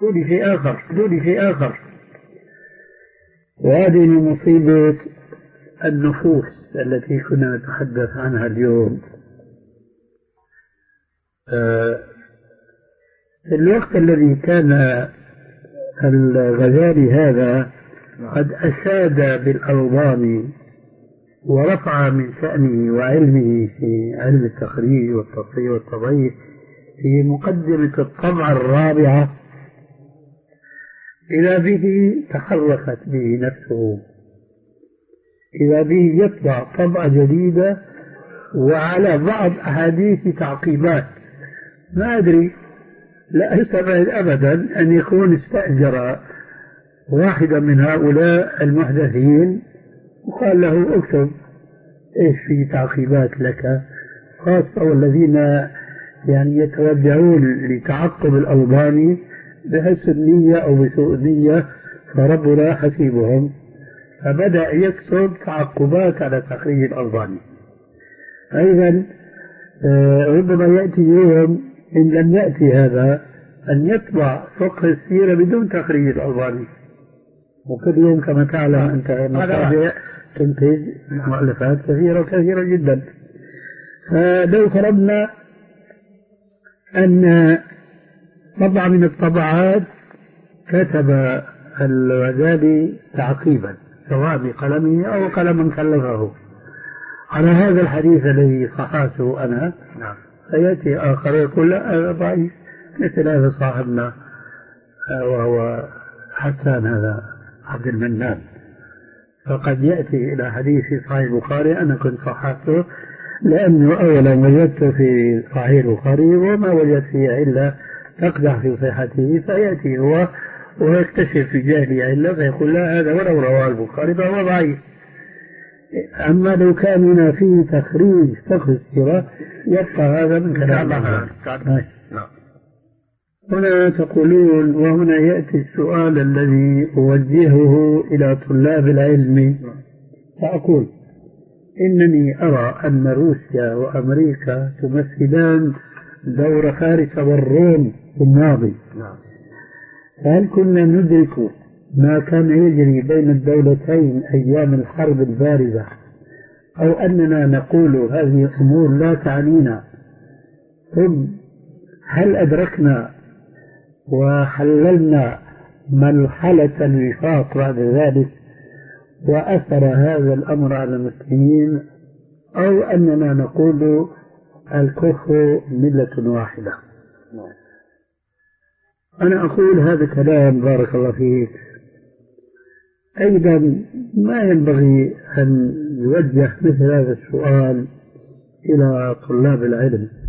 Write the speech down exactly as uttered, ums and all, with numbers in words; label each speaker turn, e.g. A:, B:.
A: دوني شيء آخر دوني شيء آخر وهذه مصيبة النفوس التي كنا نتحدث عنها اليوم. في الوقت الذي كان الغزالي هذا قد أشاد بالألباني ورفع من شأنه وعلمه في علم التخريج والتصحيح والتضعيف في مقدمة الطبعة الرابعة، إذا به تحركت به نفسه، إذا به يطبع طبعة جديدة وعلى بعض أحاديث تعقيبات. ما أدري، لا أستبعد أبدا أن يكون استأجر واحدا من هؤلاء المحدثين وقال له اكتب ايش في تعقيبات لك، خاصة والذين يعني يتوجهون لتعقب الألباني بحسن نية أو بسوء نية فربنا حسيبهم، فبدأ يكتب تعقبات على تخريج الألباني. أيضا ربما يأتي يوم إن لم يأتي هذا أن يطبع فقه السيرة بدون تخريج الألباني، وكل يوم كما تعلم أنت مطابع تنتج مؤلفات كثيرة كثيرة جدا. فلو فرضنا أن طبعة من الطبعات كتب الغزالي تعقيبا سواء بقلمه أو قلما كلفه على هذا الحديث الذي صححته أنا، فيأتي آخر يقول لا ضعيف، مثل هذا صاحبنا وهو حسان هذا عبد المنان، فقد يأتي إلى حديث صحيح البخاري أنا كنت صححته لأنه أولا وجدت في صحيح البخاري وما وجدت فيه إلا تقدح في صحته، فيأتي هو ويكتشف في جهله إلا فيقول لا هذا ولو رواه البخاري فهو ضعيف. أما لو كان هنا فيه تخريج فقه السيرة يبقى هذا من كلام الله. هنا تقولون، وهنا يأتي السؤال الذي أوجهه إلى طلاب العلم، فأقول إنني أرى أن روسيا وأمريكا تمثلان دور فارس والروم في الماضي، فهل كنا ندرك ما كان يجري بين الدولتين أيام الحرب الباردة، أو أننا نقول هذه أمور لا تعنينا؟ ثم هل أدركنا وحللنا مرحلة الوفاق بعد ذلك وأثر هذا الأمر على المسلمين، أو أننا نقول الكفر ملة واحدة؟ أنا أقول هذا كلام بارك الله فيك أيضا ما ينبغي أن يوجه مثل هذا السؤال إلى طلاب العلم،